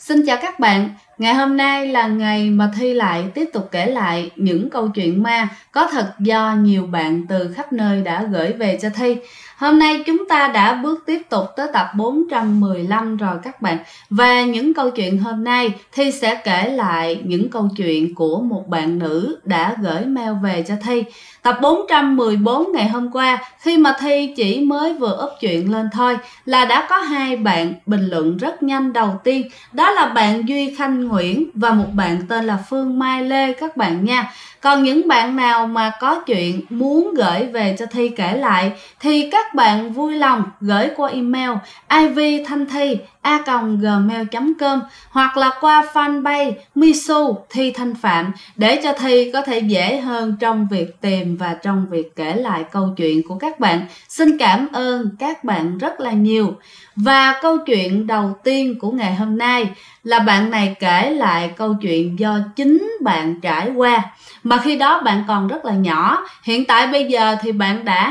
Xin chào các bạn, ngày hôm nay là ngày mà Thi lại tiếp tục kể lại những câu chuyện ma có thật do nhiều bạn từ khắp nơi đã gửi về cho Thi. Hôm nay chúng ta đã bước tiếp tục tới tập 415 rồi các bạn. Và những câu chuyện hôm nay Thi sẽ kể lại những câu chuyện của một bạn nữ đã gửi mail về cho Thi. Tập 414 ngày hôm qua, khi mà Thi chỉ mới vừa up chuyện lên thôi là đã có hai bạn bình luận rất nhanh. Đầu tiên đó là bạn Duy Khanh Nguyễn và một bạn tên là Phương Mai Lê các bạn nha. Còn những bạn nào mà có chuyện muốn gửi về cho Thi kể lại thì các bạn vui lòng gửi qua email ivthanthi@gmail.com hoặc là qua fanpage Misu Thi Thanh Phạm để cho Thi có thể dễ hơn trong việc tìm và trong việc kể lại câu chuyện của các bạn. Xin cảm ơn các bạn rất là nhiều. Và câu chuyện đầu tiên của ngày hôm nay là bạn này kể lại câu chuyện do chính bạn trải qua. Mà khi đó bạn còn rất là nhỏ. Hiện tại bây giờ thì bạn đã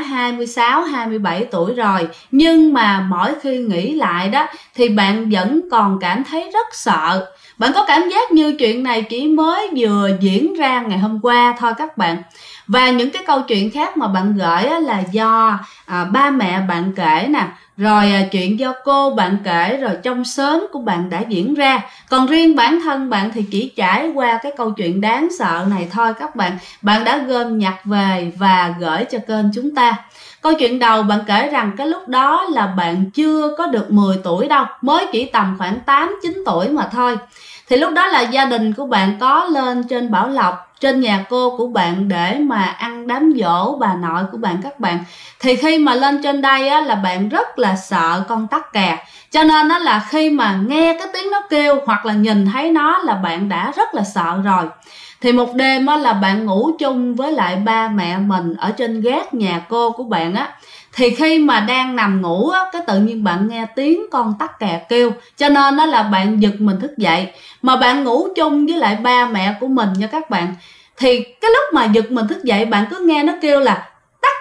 26-27 tuổi rồi. Nhưng mà mỗi khi nghĩ lại đó thì bạn vẫn còn cảm thấy rất sợ. Bạn có cảm giác như chuyện này chỉ mới vừa diễn ra ngày hôm qua thôi các bạn. Và những cái câu chuyện khác mà bạn gửi là do ba mẹ bạn kể nè, rồi chuyện do cô bạn kể, rồi trong xóm của bạn đã diễn ra. Còn riêng bản thân bạn thì chỉ trải qua cái câu chuyện đáng sợ này thôi các bạn. Bạn đã gom nhặt về và gửi cho kênh chúng ta. Câu chuyện đầu bạn kể rằng cái lúc đó là bạn chưa có được 10 tuổi đâu, mới chỉ tầm khoảng 8-9 tuổi mà thôi. Thì lúc đó là gia đình của bạn có lên trên Bảo Lộc, trên nhà cô của bạn để mà ăn đám giỗ bà nội của bạn các bạn. Thì khi mà lên trên đây á, là bạn rất là sợ con tắc kè. Cho nên đó là khi mà nghe cái tiếng nó kêu hoặc là nhìn thấy nó là bạn đã rất là sợ rồi. Thì một đêm á, là bạn ngủ chung với lại ba mẹ mình ở trên gác nhà cô của bạn á. Thì khi mà đang nằm ngủ á, cái tự nhiên bạn nghe tiếng con tắc kè kêu. Cho nên đó là bạn giật mình thức dậy. Mà bạn ngủ chung với lại ba mẹ của mình nha các bạn. Thì cái lúc mà giật mình thức dậy bạn cứ nghe nó kêu là tắc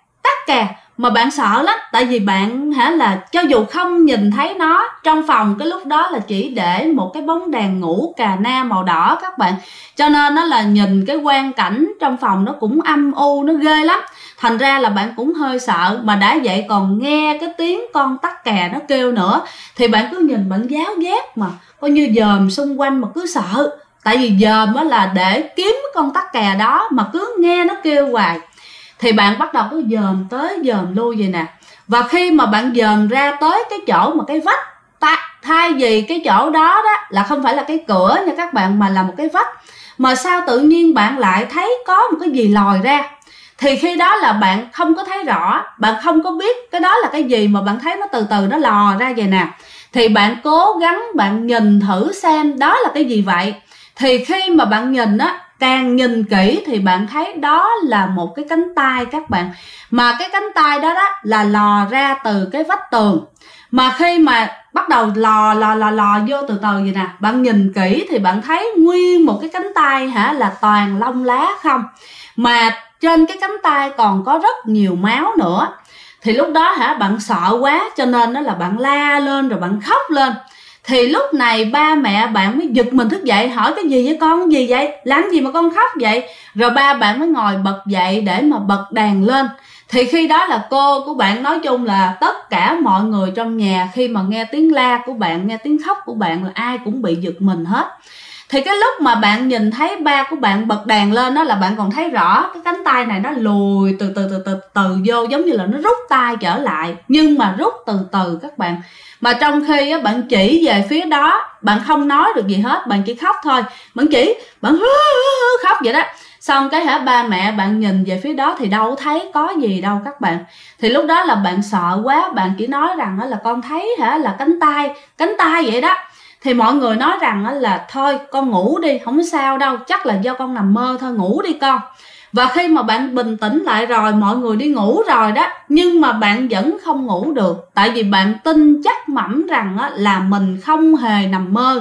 kè. Mà bạn sợ lắm. Tại vì bạn là cho dù không nhìn thấy nó, trong phòng cái lúc đó là chỉ để một cái bóng đèn ngủ cà na màu đỏ các bạn. Cho nên nó là nhìn cái quang cảnh trong phòng nó cũng âm u, nó ghê lắm. Thành ra là bạn cũng hơi sợ. Mà đã vậy còn nghe cái tiếng con tắc kè nó kêu nữa. Thì bạn cứ nhìn bạn giáo giác mà coi như dòm xung quanh mà cứ sợ. Tại vì dòm á là để kiếm con tắc kè đó mà cứ nghe nó kêu hoài. Thì bạn bắt đầu cứ dòm tới dòm lui vậy nè. Và khi mà bạn dòm ra tới cái chỗ mà cái vách, thay vì cái chỗ đó đó là không phải là cái cửa nha các bạn, mà là một cái vách. Mà sao tự nhiên bạn lại thấy có một cái gì lòi ra. Thì khi đó là bạn không có thấy rõ, bạn không có biết cái đó là cái gì, mà bạn thấy nó từ từ nó lò ra vậy nè. Thì bạn cố gắng bạn nhìn thử xem đó là cái gì vậy. Thì khi mà bạn nhìn á, càng nhìn kỹ thì bạn thấy đó là một cái cánh tay các bạn. Mà cái cánh tay đó đó là lò ra từ cái vách tường. Mà khi mà bắt đầu lò vô từ từ vậy nè, bạn nhìn kỹ thì bạn thấy nguyên một cái cánh tay là toàn lông lá không. Mà trên cái cánh tay còn có rất nhiều máu nữa. Thì lúc đó bạn sợ quá cho nên đó là bạn la lên rồi bạn khóc lên. Thì lúc này ba mẹ bạn mới giật mình thức dậy, hỏi cái gì vậy con, gì vậy, làm gì mà con khóc vậy. Rồi ba bạn mới ngồi bật dậy để mà bật đèn lên. Thì khi đó là cô của bạn, nói chung là tất cả mọi người trong nhà khi mà nghe tiếng la của bạn, nghe tiếng khóc của bạn là ai cũng bị giật mình hết. Thì cái lúc mà bạn nhìn thấy ba của bạn bật đèn lên đó là bạn còn thấy rõ cái cánh tay này nó lùi từ từ vô, giống như là nó rút tay trở lại, nhưng mà rút từ từ các bạn. Mà trong khi bạn chỉ về phía đó, bạn không nói được gì hết, bạn chỉ khóc thôi. Bạn chỉ, bạn khóc vậy đó. Xong cái ba mẹ bạn nhìn về phía đó thì đâu thấy có gì đâu các bạn. Thì lúc đó là bạn sợ quá, bạn chỉ nói rằng là con thấy là cánh tay vậy đó. Thì mọi người nói rằng là thôi con ngủ đi, không sao đâu, chắc là do con nằm mơ thôi, ngủ đi con. Và khi mà bạn bình tĩnh lại rồi, mọi người đi ngủ rồi đó, nhưng mà bạn vẫn không ngủ được. Tại vì bạn tin chắc mẩm rằng là mình không hề nằm mơ.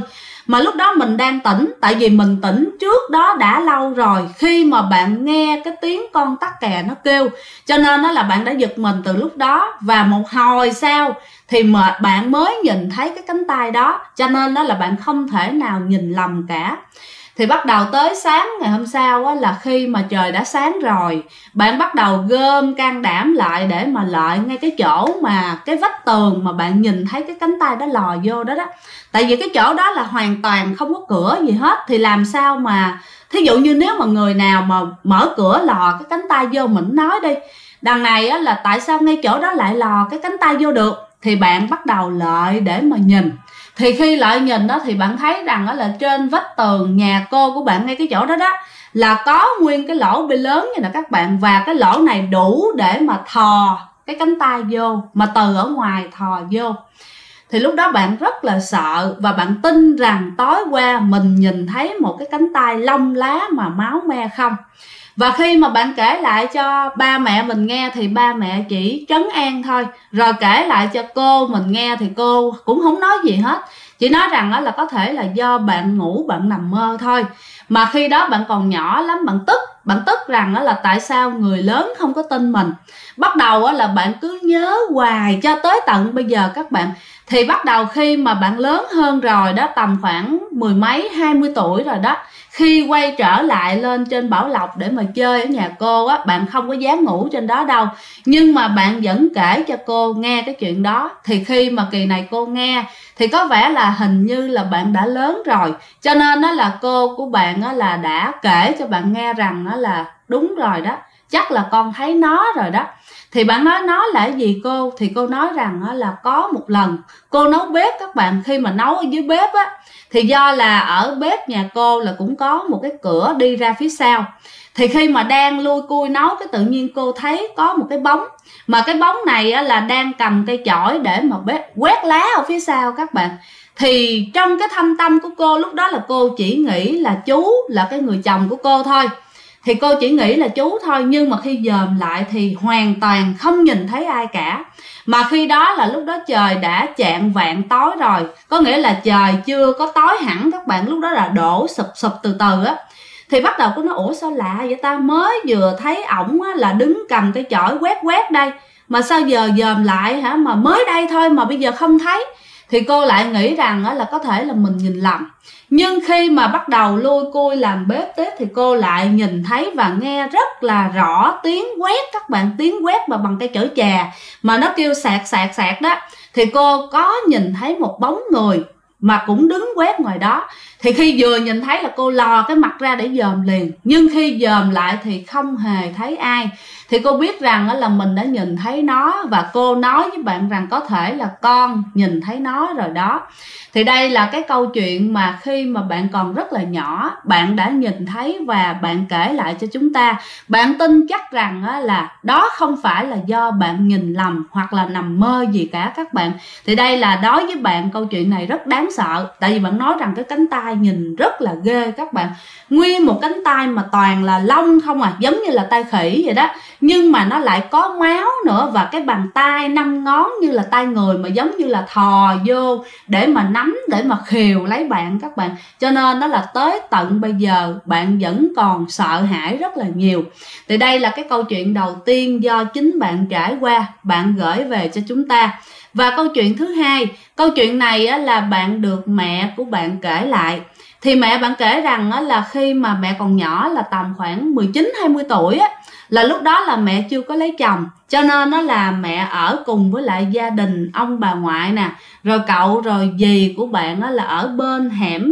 mà lúc đó mình đang tỉnh, tại vì mình tỉnh trước đó đã lâu rồi. Khi mà bạn nghe cái tiếng con tắc kè nó kêu, cho nên đó là bạn đã giật mình từ lúc đó, và một hồi sau thì mà bạn mới nhìn thấy cái cánh tay đó, cho nên đó là bạn không thể nào nhìn lầm cả. Thì bắt đầu tới sáng ngày hôm sau á, là khi mà trời đã sáng rồi, bạn bắt đầu gom can đảm lại để mà lại ngay cái chỗ mà cái vách tường mà bạn nhìn thấy cái cánh tay đó lò vô đó đó. Tại vì cái chỗ đó là hoàn toàn không có cửa gì hết, thì làm sao mà, thí dụ như nếu mà người nào mà mở cửa lò cái cánh tay vô, mình nói đi, đằng này á, là tại sao ngay chỗ đó lại lò cái cánh tay vô được, thì bạn bắt đầu lại để mà nhìn. Thì khi lại nhìn đó thì bạn thấy rằng đó là trên vách tường nhà cô của bạn ngay cái chỗ đó đó là có nguyên cái lỗ bi lớn như là các bạn, và cái lỗ này đủ để mà thò cái cánh tay vô, mà từ ở ngoài thò vô. Thì lúc đó bạn rất là sợ, và bạn tin rằng tối qua mình nhìn thấy một cái cánh tay lông lá mà máu me không. Và khi mà bạn kể lại cho ba mẹ mình nghe thì ba mẹ chỉ trấn an thôi, rồi kể lại cho cô mình nghe thì cô cũng không nói gì hết, chỉ nói rằng là có thể là do bạn ngủ, bạn nằm mơ thôi. Mà khi đó bạn còn nhỏ lắm, bạn tức rằng là tại sao người lớn không có tin mình. Bắt đầu là bạn cứ nhớ hoài cho tới tận bây giờ các bạn. Thì bắt đầu khi mà bạn lớn hơn rồi đó, tầm khoảng 10 mấy 20 tuổi rồi đó, khi quay trở lại lên trên Bảo Lộc để mà chơi ở nhà cô á, bạn không có dám ngủ trên đó đâu, nhưng mà bạn vẫn kể cho cô nghe cái chuyện đó. Thì khi mà kỳ này cô nghe thì có vẻ là hình như là bạn đã lớn rồi, cho nên đó là cô của bạn á là đã kể cho bạn nghe rằng đó là đúng rồi đó, chắc là con thấy nó rồi đó. Thì bạn nói nó là cái gì cô? Thì cô nói rằng là có một lần cô nấu bếp các bạn, khi mà nấu ở dưới bếp á, thì do là ở bếp nhà cô là cũng có một cái cửa đi ra phía sau. Thì khi mà đang lui cui nấu, cái tự nhiên cô thấy có một cái bóng, mà cái bóng này á, là đang cầm cây chổi để mà quét lá ở phía sau các bạn. Thì trong cái thâm tâm của cô lúc đó là cô chỉ nghĩ là chú là cái người chồng của cô thôi. Thì cô chỉ nghĩ là chú thôi, nhưng mà khi dòm lại thì hoàn toàn không nhìn thấy ai cả. Mà khi đó là lúc đó trời đã chạng vạng tối rồi, có nghĩa là trời chưa có tối hẳn các bạn, lúc đó là đổ sụp sụp từ từ á. Thì bắt đầu cô nói ủa sao lạ vậy ta, mới vừa thấy ổng là đứng cầm cái chổi quét đây, mà sao giờ dòm lại hả, mà mới đây thôi mà bây giờ không thấy. Thì cô lại nghĩ rằng là có thể là mình nhìn lầm. Nhưng khi mà bắt đầu lui cui làm bếp tiếp thì cô lại nhìn thấy và nghe rất là rõ tiếng quét các bạn, tiếng quét mà bằng cây chổi chà mà nó kêu sạc sạc sạc đó. Thì cô có nhìn thấy một bóng người mà cũng đứng quét ngoài đó. Thì khi vừa nhìn thấy là cô lò cái mặt ra để dòm liền, nhưng khi dòm lại thì không hề thấy ai. Thì cô biết rằng là mình đã nhìn thấy nó, và cô nói với bạn rằng có thể là con nhìn thấy nó rồi đó. Thì đây là cái câu chuyện mà khi mà bạn còn rất là nhỏ, bạn đã nhìn thấy và bạn kể lại cho chúng ta. Bạn tin chắc rằng là đó không phải là do bạn nhìn lầm hoặc là nằm mơ gì cả các bạn. Thì đây là đối với bạn câu chuyện này rất đáng sợ. Tại vì bạn nói rằng cái cánh tay nhìn rất là ghê các bạn. Nguyên một cánh tay mà toàn là lông không à, giống như là tay khỉ vậy đó. Nhưng mà nó lại có máu nữa, và cái bàn tay 5 ngón như là tay người, mà giống như là thò vô để mà nắm, để mà khều lấy bạn các bạn. Cho nên đó là tới tận bây giờ bạn vẫn còn sợ hãi rất là nhiều. Thì đây là cái câu chuyện đầu tiên do chính bạn trải qua, bạn gửi về cho chúng ta. Và câu chuyện thứ hai, câu chuyện này là bạn được mẹ của bạn kể lại. Thì mẹ bạn kể rằng là khi mà mẹ còn nhỏ là tầm khoảng 19-20 tuổi là lúc đó là mẹ chưa có lấy chồng, cho nên nó là mẹ ở cùng với lại gia đình ông bà ngoại nè, rồi cậu rồi dì của bạn là ở bên hẻm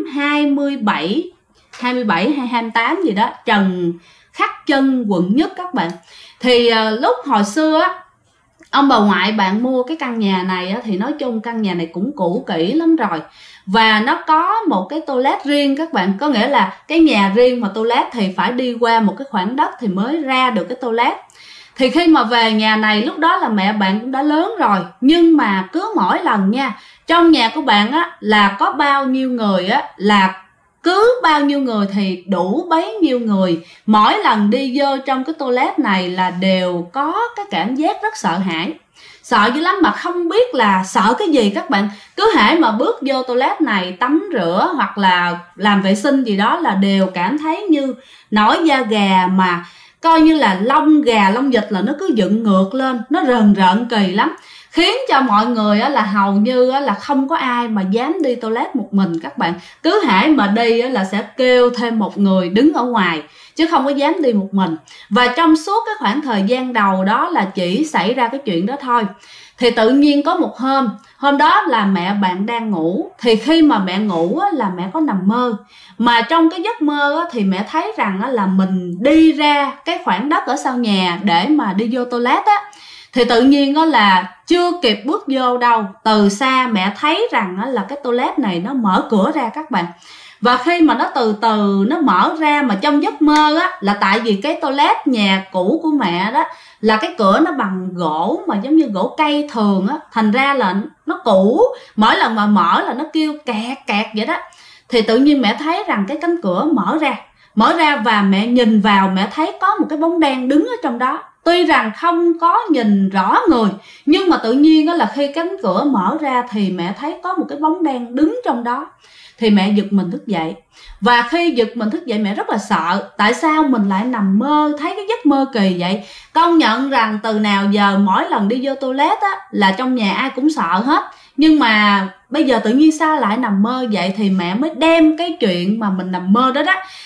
27 hay 28 gì đó, Trần Khắc Chân, quận Nhất các bạn. Thì lúc hồi xưa ông bà ngoại bạn mua cái căn nhà này thì nói chung căn nhà này cũng cũ kỹ lắm rồi, và nó có một cái toilet riêng các bạn. Có nghĩa là cái nhà riêng mà toilet thì phải đi qua một cái khoảng đất thì mới ra được cái toilet. Thì khi mà về nhà này, lúc đó là mẹ bạn cũng đã lớn rồi, nhưng mà cứ mỗi lần nha, trong nhà của bạn là có bao nhiêu người là cứ bao nhiêu người thì đủ bấy nhiêu người. Mỗi lần đi vô trong cái toilet này là đều có cái cảm giác rất sợ hãi. sợ dữ lắm mà không biết là sợ cái gì các bạn. Cứ hễ mà bước vô toilet này tắm rửa hoặc là làm vệ sinh gì đó là đều cảm thấy như nổi da gà, mà coi như là lông gà lông vịt là nó cứ dựng ngược lên, nó rờn rợn kỳ lắm, khiến cho mọi người là hầu như là không có ai mà dám đi toilet một mình các bạn. Cứ hễ mà đi là sẽ kêu thêm một người đứng ở ngoài chứ không có dám đi một mình. Và trong suốt cái khoảng thời gian đầu đó là chỉ xảy ra cái chuyện đó thôi. Thì tự nhiên có một hôm đó là mẹ bạn đang ngủ. Thì khi mà mẹ ngủ là mẹ có nằm mơ, mà trong cái giấc mơ thì mẹ thấy rằng là mình đi ra cái khoảng đất ở sau nhà để mà đi vô toilet á. Thì tự nhiên là chưa kịp bước vô đâu, từ xa mẹ thấy rằng là cái toilet này nó mở cửa ra các bạn. Và khi mà nó từ từ nó mở ra, mà trong giấc mơ là tại vì cái toilet nhà cũ của mẹ đó là cái cửa nó bằng gỗ mà giống như gỗ cây thường thành ra là nó cũ, mỗi lần mà mở là nó kêu kẹt kẹt vậy đó. Thì tự nhiên mẹ thấy rằng cái cánh cửa mở ra và mẹ nhìn vào, mẹ thấy có một cái bóng đen đứng ở trong đó. Tuy rằng không có nhìn rõ người, nhưng mà tự nhiên là khi cánh cửa mở ra thì mẹ thấy có một cái bóng đen đứng trong đó. Thì mẹ giật mình thức dậy. Và khi giật mình thức dậy mẹ rất là sợ. Tại sao mình lại nằm mơ thấy cái giấc mơ kỳ vậy? Công nhận rằng từ nào giờ mỗi lần đi vô toilet là trong nhà ai cũng sợ hết. Nhưng mà bây giờ tự nhiên sao lại nằm mơ vậy? Thì mẹ mới đem cái chuyện mà mình nằm mơ đó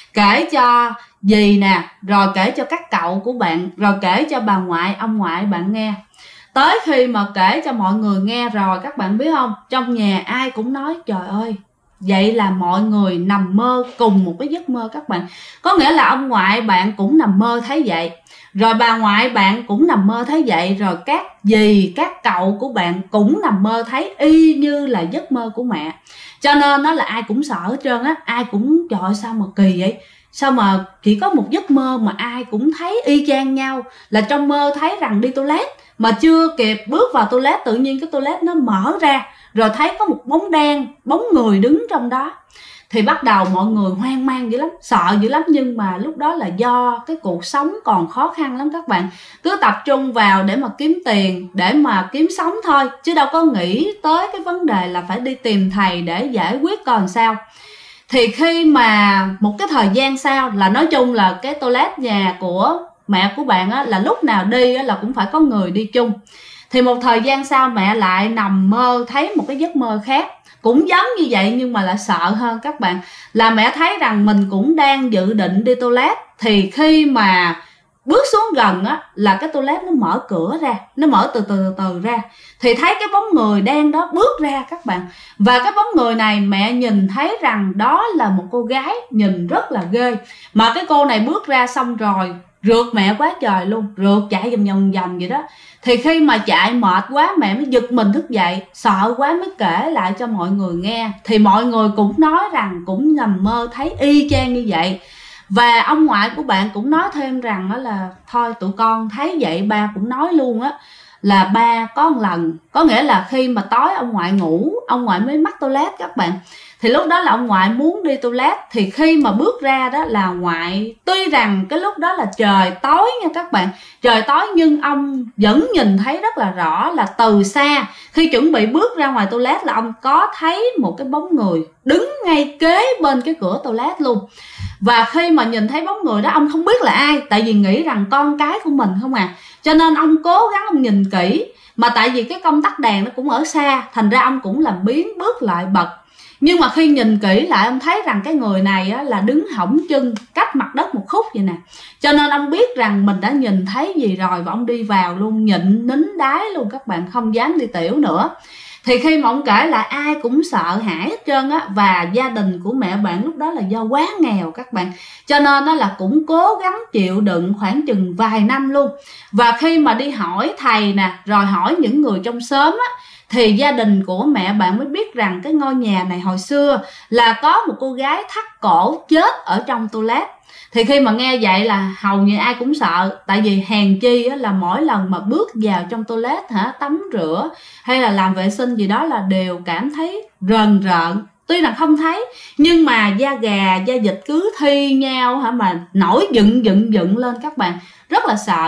kể cho dì nè, rồi kể cho các cậu của bạn, rồi kể cho bà ngoại, ông ngoại bạn nghe. Tới khi mà kể cho mọi người nghe rồi, các bạn biết không, trong nhà ai cũng nói trời ơi, vậy là mọi người nằm mơ cùng một cái giấc mơ các bạn. Có nghĩa là ông ngoại bạn cũng nằm mơ thấy vậy, rồi bà ngoại bạn cũng nằm mơ thấy vậy, rồi các dì, các cậu của bạn cũng nằm mơ thấy y như là giấc mơ của mẹ. Cho nên nó là ai cũng sợ hết trơn ai cũng trời ơi, sao mà kỳ vậy? Sao mà chỉ có một giấc mơ mà ai cũng thấy y chang nhau, là trong mơ thấy rằng đi toilet, mà chưa kịp bước vào toilet tự nhiên cái toilet nó mở ra, rồi thấy có một bóng đen, bóng người đứng trong đó. Thì bắt đầu mọi người hoang mang dữ lắm, sợ dữ lắm. Nhưng mà lúc đó là do cái cuộc sống còn khó khăn lắm các bạn, cứ tập trung vào để mà kiếm tiền, để mà kiếm sống thôi, chứ đâu có nghĩ tới cái vấn đề là phải đi tìm thầy để giải quyết còn sao. Thì khi mà một cái thời gian sau, là nói chung là cái toilet nhà của mẹ của bạn là lúc nào đi là cũng phải có người đi chung. Thì một thời gian sau mẹ lại nằm mơ thấy một cái giấc mơ khác, cũng giống như vậy nhưng mà lại sợ hơn các bạn. Là mẹ thấy rằng mình cũng đang dự định đi toilet. Thì khi mà bước xuống gần là cái toilet nó mở cửa ra, nó mở từ từ ra. Thì thấy cái bóng người đen đó bước ra các bạn. Và cái bóng người này mẹ nhìn thấy rằng đó là một cô gái nhìn rất là ghê. Mà cái cô này bước ra xong rồi rượt mẹ quá trời luôn, rượt chạy vòng vòng vậy đó. Thì khi mà chạy mệt quá mẹ mới giật mình thức dậy, sợ quá mới kể lại cho mọi người nghe. Thì mọi người cũng nói rằng cũng nằm mơ thấy y chang như vậy. Và ông ngoại của bạn cũng nói thêm rằng là thôi tụi con thấy vậy ba cũng nói luôn là ba có một lần, có nghĩa là khi mà tối ông ngoại ngủ, ông ngoại mới mắc toilet các bạn. Thì lúc đó là ông ngoại muốn đi toilet. Thì khi mà bước ra đó là ngoại, tuy rằng cái lúc đó là trời tối nha các bạn, trời tối, nhưng ông vẫn nhìn thấy rất là rõ, là từ xa khi chuẩn bị bước ra ngoài toilet là ông có thấy một cái bóng người đứng ngay kế bên cái cửa toilet luôn. Và khi mà nhìn thấy bóng người đó ông không biết là ai, tại vì nghĩ rằng con cái của mình không cho nên ông cố gắng ông nhìn kỹ. Mà tại vì cái công tắc đèn nó cũng ở xa, thành ra ông cũng làm biến bước lại bật. Nhưng mà khi nhìn kỹ lại ông thấy rằng cái người này là đứng hõng chân cách mặt đất một khúc vậy nè. Cho nên ông biết rằng mình đã nhìn thấy gì rồi, và ông đi vào luôn, nhịn nín đái luôn các bạn, không dám đi tiểu nữa. Thì khi mà ông kể lại ai cũng sợ hãi hết trơn và gia đình của mẹ bạn lúc đó là do quá nghèo các bạn, cho nên là cũng cố gắng chịu đựng khoảng chừng vài năm luôn. Và khi mà đi hỏi thầy nè, rồi hỏi những người trong xóm thì gia đình của mẹ bạn mới biết rằng cái ngôi nhà này hồi xưa là có một cô gái thắt cổ chết ở trong toilet. Thì khi mà nghe vậy là hầu như ai cũng sợ, tại vì hèn chi là mỗi lần mà bước vào trong toilet tắm rửa hay là làm vệ sinh gì đó là đều cảm thấy rờn rợn. Tuy là không thấy nhưng mà da gà, da vịt cứ thi nhau mà nổi dựng lên các bạn, rất là sợ.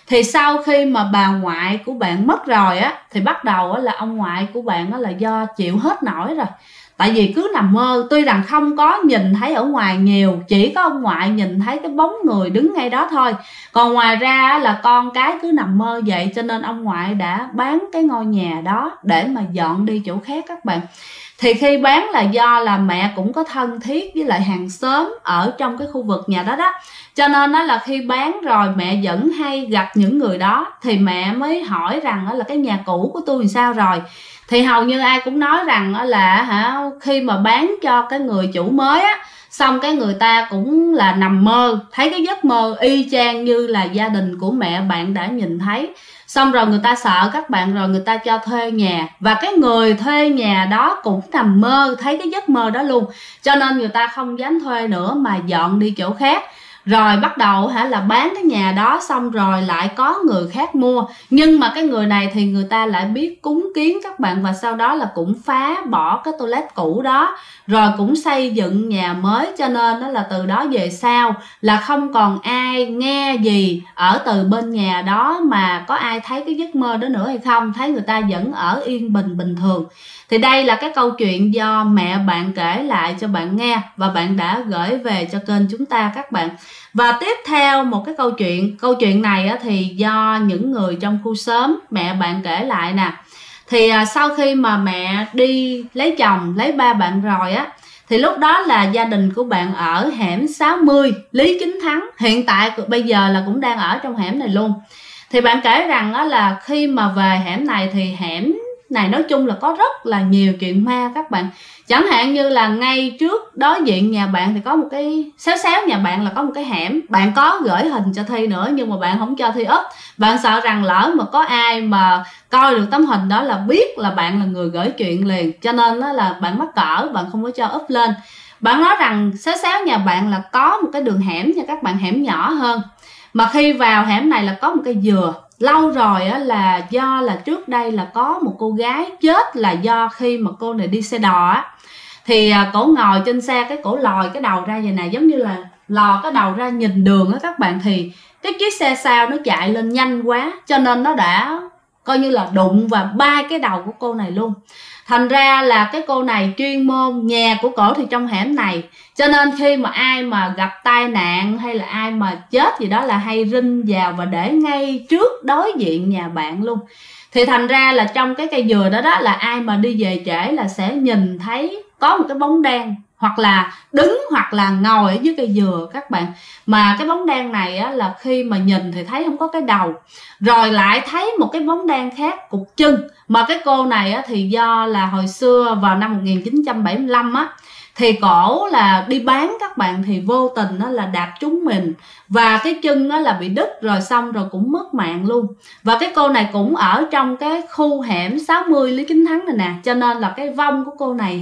Thì sau khi mà bà ngoại của bạn mất rồi á, thì bắt đầu á là ông ngoại của bạn á là do chịu hết nổi rồi. Tại vì cứ nằm mơ, tuy rằng không có nhìn thấy ở ngoài nhiều, chỉ có ông ngoại nhìn thấy cái bóng người đứng ngay đó thôi. Còn ngoài ra là con cái cứ nằm mơ vậy, cho nên ông ngoại đã bán cái ngôi nhà đó để mà dọn đi chỗ khác các bạn. Thì khi bán là do là mẹ cũng có thân thiết với lại hàng xóm ở trong cái khu vực nhà đó đó, cho nên đó là khi bán rồi mẹ vẫn hay gặp những người đó, thì mẹ mới hỏi rằng đó là cái nhà cũ của tôi làm sao rồi. Thì hầu như ai cũng nói rằng đó là khi mà bán cho cái người chủ mới á, xong cái người ta cũng là nằm mơ thấy cái giấc mơ y chang như là gia đình của mẹ bạn đã nhìn thấy. Xong rồi người ta sợ các bạn, rồi người ta cho thuê nhà, và cái người thuê nhà đó cũng nằm mơ thấy cái giấc mơ đó luôn, cho nên người ta không dám thuê nữa mà dọn đi chỗ khác. Rồi bắt đầu là bán cái nhà đó, xong rồi lại có người khác mua. Nhưng mà cái người này thì người ta lại biết cúng kiến các bạn, và sau đó là cũng phá bỏ cái toilet cũ đó, rồi cũng xây dựng nhà mới. Cho nên đó là từ đó về sau là không còn ai nghe gì ở từ bên nhà đó, mà có ai thấy cái giấc mơ đó nữa hay không, thấy người ta vẫn ở yên bình thường. Thì đây là cái câu chuyện do mẹ bạn kể lại cho bạn nghe, và bạn đã gửi về cho kênh chúng ta các bạn. Và tiếp theo một cái câu chuyện này thì do những người trong khu xóm mẹ bạn kể lại nè. Thì sau khi mà mẹ đi lấy chồng, lấy ba bạn rồi á, thì lúc đó là gia đình của bạn ở hẻm 60 Lý Chính Thắng. Hiện tại bây giờ là cũng đang ở trong hẻm này luôn. Thì bạn kể rằng đó là khi mà về hẻm này thì hẻm này nói chung là có rất là nhiều chuyện ma các bạn. Chẳng hạn như là ngay trước đối diện nhà bạn thì có một cái xéo nhà bạn là có một cái hẻm. Bạn có gửi hình cho Thi nữa, nhưng mà bạn không cho Thi up. Bạn sợ rằng lỡ mà có ai mà coi được tấm hình đó là biết là bạn là người gửi chuyện liền, cho nên đó là bạn mắc cỡ, bạn không có cho up lên. Bạn nói rằng xéo nhà bạn là có một cái đường hẻm nha các bạn, hẻm nhỏ hơn. Mà khi vào hẻm này là có một cây dừa. Lâu rồi á, là do là trước đây là có một cô gái chết là do khi mà cô này đi xe đò á, thì cổ ngồi trên xe, cái cổ lòi cái đầu ra vậy nè, giống như là lò cái đầu ra nhìn đường á các bạn. Thì cái chiếc xe sau nó chạy lên nhanh quá, cho nên nó đã coi như là đụng vào ba cái đầu của cô này luôn. Thành ra là cái cô này chuyên môn, nhà của cổ thì trong hẻm này, cho nên khi mà ai mà gặp tai nạn hay là ai mà chết gì đó là hay rinh vào và để ngay trước đối diện nhà bạn luôn. Thì thành ra là trong cái cây dừa đó là ai mà đi về trễ là sẽ nhìn thấy có một cái bóng đen, hoặc là đứng hoặc là ngồi ở dưới cây dừa các bạn. Mà cái bóng đen này á, là khi mà nhìn thì thấy không có cái đầu, rồi lại thấy một cái bóng đen khác cục chân. Mà cái cô này á, thì do là hồi xưa vào năm 1975 á, thì cổ là đi bán các bạn, thì vô tình á, là đạp trúng mình và cái chân á, là bị đứt, rồi xong rồi cũng mất mạng luôn. Và cái cô này cũng ở trong cái khu hẻm 60 Lý Chính Thắng này nè, cho nên là cái vong của cô này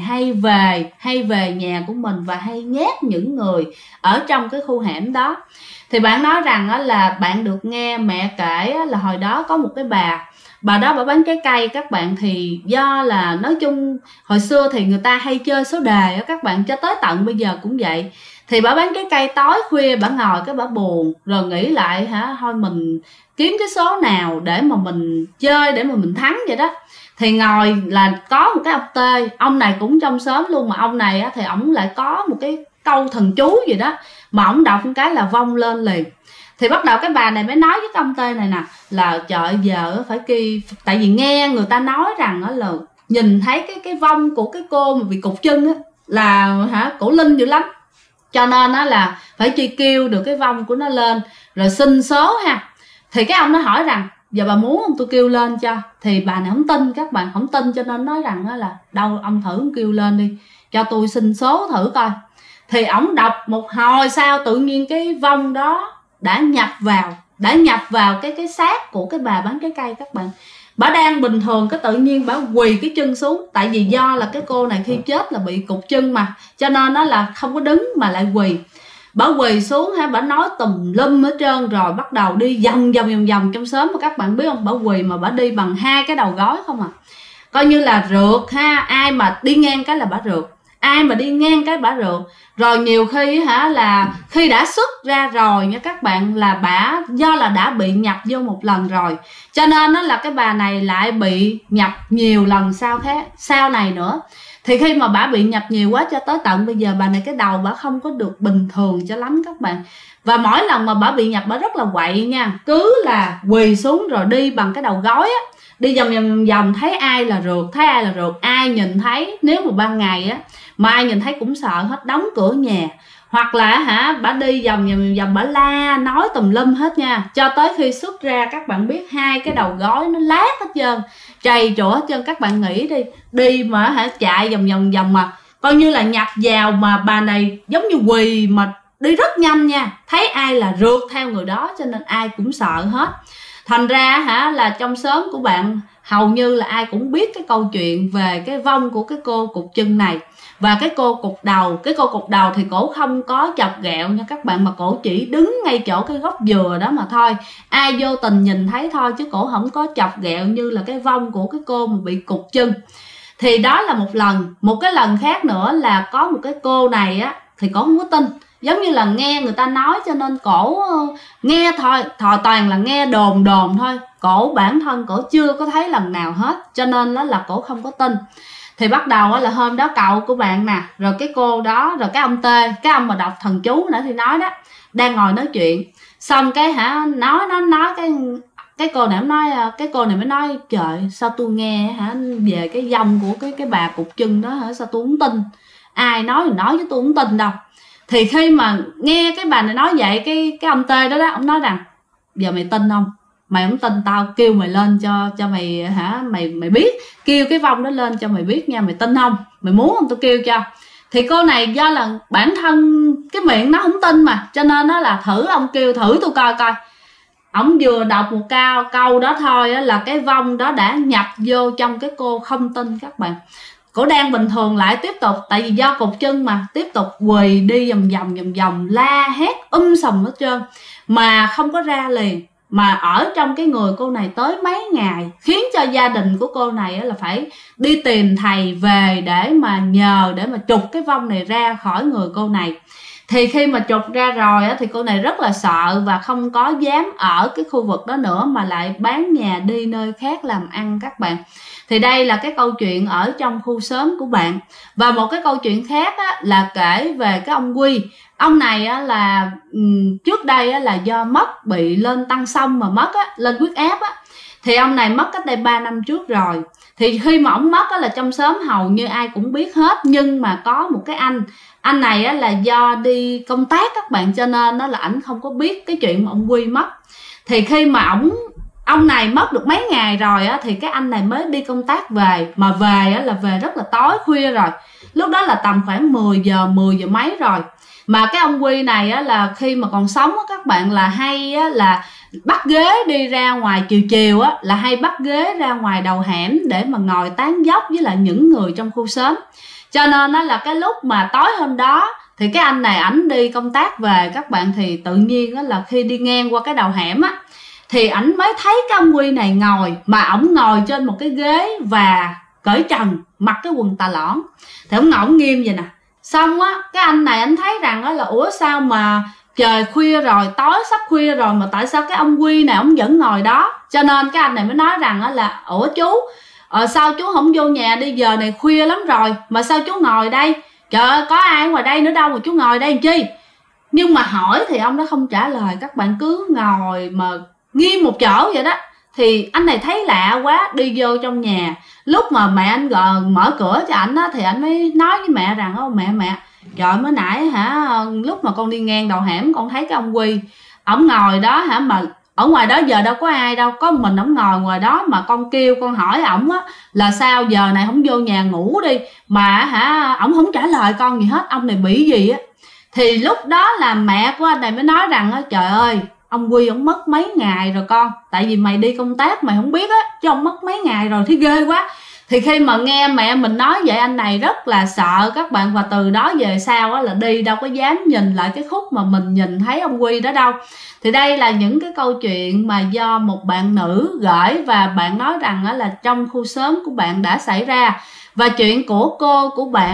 hay về nhà của mình và hay nhát những người ở trong cái khu hẻm đó. Thì bạn nói rằng á, là bạn được nghe mẹ kể á, là hồi đó có một cái bà đó bà bán trái cây các bạn. Thì do là nói chung hồi xưa thì người ta hay chơi số đề á các bạn, cho tới tận bây giờ cũng vậy. Thì bà bán trái cây tối khuya, bà ngồi cái bà buồn, rồi nghĩ lại thôi mình kiếm cái số nào để mà mình chơi, để mà mình thắng vậy đó. Thì ngồi là có một cái ông Tê, ông này cũng trong xóm luôn, mà ông này á, thì ổng lại có một cái câu thần chú gì đó, mà ổng đọc một cái là vong lên liền. Thì bắt đầu cái bà này mới nói với cái ông Tê này nè, là trời giờ phải tại vì nghe người ta nói rằng đó là nhìn thấy cái vong của cái cô mà bị cụt chân á, là cổ linh dữ lắm, cho nên đó là phải kêu được cái vong của nó lên rồi xin số ha. Thì cái ông nó hỏi rằng giờ bà muốn không tôi kêu lên cho. Thì bà này không tin các bạn, không tin, cho nên nói rằng đó là đâu ông thử kêu lên đi, cho tôi xin số thử coi. Thì ổng đọc một hồi sau, tự nhiên cái vong đó đã nhập vào cái xác của cái bà bán trái cây các bạn. Bà đang bình thường, cái tự nhiên bà quỳ cái chân xuống. Tại vì do là cái cô này khi chết là bị cụt chân mà, cho nên nó là không có đứng mà lại quỳ. Bà quỳ xuống bà nói tùm lum hết trơn, rồi bắt đầu đi vòng trong xóm. Mà các bạn biết không, bà quỳ mà bà đi bằng hai cái đầu gối không à, coi như là rượt ai mà đi ngang cái là bà rượt. ai mà đi ngang cái bả rượt. Rồi nhiều khi là khi đã xuất ra rồi nha các bạn, là bả do là đã bị nhập vô một lần rồi, cho nên nó là cái bà này lại bị nhập nhiều lần sau này nữa. Thì khi mà bả bị nhập nhiều quá cho tới tận bây giờ, bà này cái đầu bả không có được bình thường cho lắm các bạn. Và mỗi lần mà bả bị nhập bả rất là quậy nha, cứ là quỳ xuống rồi đi bằng cái đầu gối á, đi vòng vòng thấy ai là rượt, ai nhìn thấy, nếu mà ban ngày á mà ai nhìn thấy cũng sợ hết, đóng cửa nhà. Hoặc là bả đi vòng bả la nói tùm lum hết nha, cho tới khi xuất ra các bạn biết hai cái đầu gối nó lát hết trơn, trầy trụa hết trơn. Các bạn nghĩ đi mà chạy vòng mà coi như là nhập vào, mà bà này giống như quỳ mà đi rất nhanh nha, thấy ai là rượt theo người đó, cho nên ai cũng sợ hết. Thành ra là trong xóm của bạn hầu như là ai cũng biết cái câu chuyện về cái vong của cái cô cục chân này. Và cái cô cục đầu thì cổ không có chọc ghẹo nha các bạn, mà cổ chỉ đứng ngay chỗ cái gốc dừa đó mà thôi, ai vô tình nhìn thấy thôi, chứ cổ không có chọc ghẹo như là cái vong của cái cô mà bị cục chân. Thì đó là một lần. Một cái lần khác nữa là có một cái cô này á thì cổ không có tin, giống như là nghe người ta nói, cho nên cổ nghe thôi, toàn là nghe đồn thôi, cổ bản thân cổ chưa có thấy lần nào hết, cho nên đó là cổ không có tin. Thì bắt đầu là hôm đó cậu của bạn nè, rồi cái cô đó, rồi cái ông Tê, cái ông mà đọc thần chú nữa thì nói đó, đang ngồi nói chuyện, xong cái nói cái cô này mới nói trời, sao tôi nghe về cái vong của cái bà cục chân đó sao tôi không tin, ai nói thì nói chứ tôi không tin đâu. Thì khi mà nghe cái bà này nói vậy, cái ông Tê đó ông nói rằng giờ mày tin không? Mày không tin tao kêu mày lên cho mày mày biết, kêu cái vong đó lên cho mày biết nha, mày tin không? Mày muốn không tao kêu cho. Thì cô này do là bản thân cái miệng nó không tin mà, cho nên nó là thử ông kêu thử tôi coi. Ông vừa đọc một câu đó thôi là cái vong đó đã nhập vô trong cái cô không tin các bạn. Cổ đang bình thường lại tiếp tục, tại vì do cục chân mà, tiếp tục quỳ đi vòng la hét sùm hết trơn, mà không có ra liền, mà ở trong cái người cô này tới mấy ngày, khiến cho gia đình của cô này là phải đi tìm thầy về để mà nhờ, để mà trục cái vong này ra khỏi người cô này. Thì khi mà trục ra rồi thì cô này rất là sợ và không có dám ở cái khu vực đó nữa, mà lại bán nhà đi nơi khác làm ăn các bạn. Thì đây là cái câu chuyện ở trong khu xóm của bạn. Và một cái câu chuyện khác là kể về cái ông Quy. Ông này là trước đây là do mất, bị lên tăng xong mà mất lên huyết áp thì ông này mất cách đây 3 năm trước rồi. Thì khi mà ông mất là trong xóm hầu như ai cũng biết hết, nhưng mà có một cái anh này là do đi công tác các bạn, cho nên là ảnh không có biết cái chuyện mà ông Quy mất. Thì khi mà ông này mất được mấy ngày rồi thì cái anh này mới đi công tác về, mà về là về rất là tối khuya rồi, lúc đó là tầm khoảng 10 giờ mấy rồi. Mà cái ông Quy này là khi mà còn sống các bạn là hay là bắt ghế đi ra ngoài, chiều là hay bắt ghế ra ngoài đầu hẻm để mà ngồi tán dóc với lại những người trong khu xóm. Cho nên là cái lúc mà tối hôm đó thì cái anh này ảnh đi công tác về các bạn, thì tự nhiên là khi đi ngang qua cái đầu hẻm thì ảnh mới thấy cái ông Quy này ngồi, mà ổng ngồi trên một cái ghế và cởi trần, mặc cái quần tà lõn. Thì ổng ngồi ổng nghiêm vậy nè. Xong cái anh này ảnh thấy rằng là ủa sao mà trời khuya rồi, tối sắp khuya rồi mà tại sao cái ông Quy này ổng vẫn ngồi đó. Cho nên cái anh này mới nói rằng là ủa chú, sao chú không vô nhà đi, giờ này khuya lắm rồi mà sao chú ngồi đây, trời ơi có ai ngoài đây nữa đâu mà chú ngồi đây làm chi. Nhưng mà hỏi thì ông đó không trả lời, các bạn cứ ngồi mà nghiêm một chỗ vậy đó. Thì anh này thấy lạ quá, đi vô trong nhà. Lúc mà mẹ anh mở cửa cho ảnh thì anh mới nói với mẹ rằng mẹ trời mới nãy lúc mà con đi ngang đầu hẻm con thấy cái ông Quy ổng ngồi đó mà ở ngoài đó giờ đâu có ai đâu, có mình ổng ngồi ngoài đó, mà con kêu con hỏi ổng là sao giờ này không vô nhà ngủ đi, mà ổng không trả lời con gì hết, ông này bị gì á. Thì lúc đó là mẹ của anh này mới nói rằng trời ơi ông Quy ổng mất mấy ngày rồi con, tại vì mày đi công tác mày không biết chứ ông mất mấy ngày rồi, thấy ghê quá. Thì khi mà nghe mẹ mình nói vậy, anh này rất là sợ các bạn, và từ đó về sau là đi đâu có dám nhìn lại cái khúc mà mình nhìn thấy ông Quy đó đâu. Thì đây là những cái câu chuyện mà do một bạn nữ gửi, và bạn nói rằng là trong khu xóm của bạn đã xảy ra. Và chuyện của cô của bạn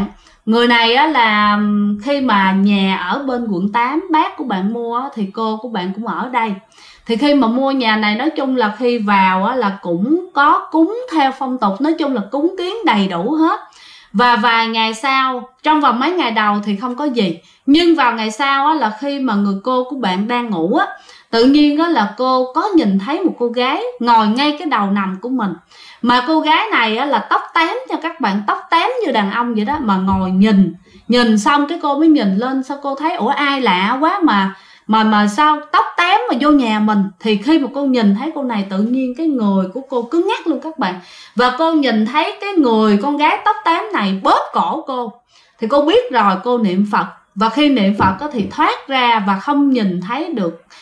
Người này á là khi mà nhà ở bên quận 8, bác của bạn mua á, thì cô của bạn cũng ở đây. Thì khi mà mua nhà này, nói chung là khi vào á, là cũng có cúng theo phong tục, nói chung là cúng kiến đầy đủ hết. Và vài ngày sau, trong vòng mấy ngày đầu thì không có gì, nhưng vào ngày sau á, là khi mà người cô của bạn đang ngủ á, tự nhiên á, là cô có nhìn thấy một cô gái ngồi ngay cái đầu nằm của mình. Mà cô gái này á, là tóc tém cho các bạn, tóc tém như đàn ông vậy đó, mà ngồi nhìn xong cái cô mới nhìn lên, sao cô thấy ủa ai lạ quá mà sao tóc tém mà vô nhà mình. Thì khi mà cô nhìn thấy cô này, tự nhiên cái người của cô cứng ngắc luôn các bạn. Và cô nhìn thấy cái người con gái tóc tém này bóp cổ cô, thì cô biết rồi, cô niệm Phật. Và khi niệm Phật thì thoát ra và không nhìn thấy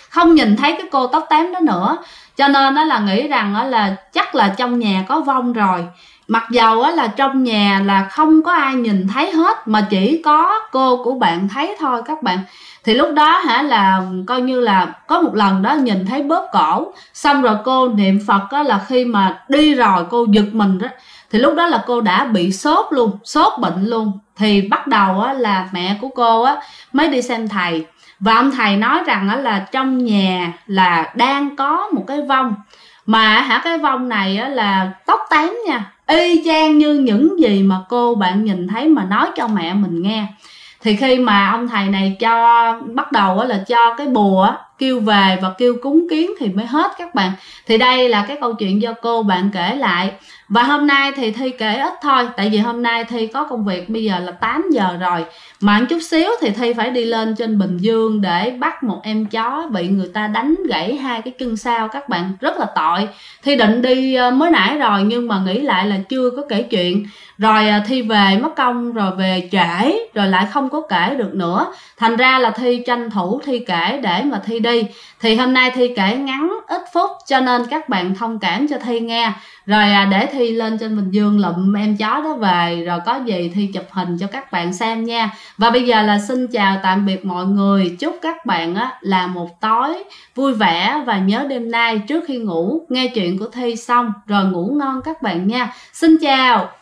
cái cô tóc tém đó nữa. Cho nên đó là nghĩ rằng đó là chắc là trong nhà có vong rồi. Mặc dầu là trong nhà là không có ai nhìn thấy hết, mà chỉ có cô của bạn thấy thôi các bạn. Thì lúc đó là coi như là có một lần đó nhìn thấy bóp cổ, xong rồi cô niệm Phật đó, là khi mà đi rồi cô giật mình đó, thì lúc đó là cô đã bị sốt luôn, sốt bệnh luôn. Thì bắt đầu là mẹ của cô mới đi xem thầy. Và ông thầy nói rằng là trong nhà là đang có một cái vong. Mà cái vong này là tóc tém nha, y chang như những gì mà cô bạn nhìn thấy mà nói cho mẹ mình nghe. Thì khi mà ông thầy này bắt đầu là cho cái bùa kêu về và kêu cúng kiến thì mới hết các bạn. Thì đây là cái câu chuyện do cô bạn kể lại. Và hôm nay thì Thi kể ít thôi, tại vì hôm nay Thi có công việc, bây giờ là 8 giờ rồi. Mà chút xíu thì Thi phải đi lên trên Bình Dương để bắt một em chó bị người ta đánh gãy 2 cái chân sau các bạn, rất là tội. Thi định đi mới nãy rồi, nhưng mà nghĩ lại là chưa có kể chuyện. Rồi Thi về mất công, rồi về trễ, rồi lại không có kể được nữa. Thành ra là Thi tranh thủ Thi kể để mà Thi đi. Thì hôm nay Thi kể ngắn ít phút, cho nên các bạn thông cảm cho Thi nghe. Rồi để Thi lên trên Bình Dương lụm em chó đó về, rồi có gì Thi chụp hình cho các bạn xem nha. Và bây giờ là xin chào tạm biệt mọi người. Chúc các bạn là một tối vui vẻ, và nhớ đêm nay trước khi ngủ nghe chuyện của Thi xong rồi ngủ ngon các bạn nha. Xin chào.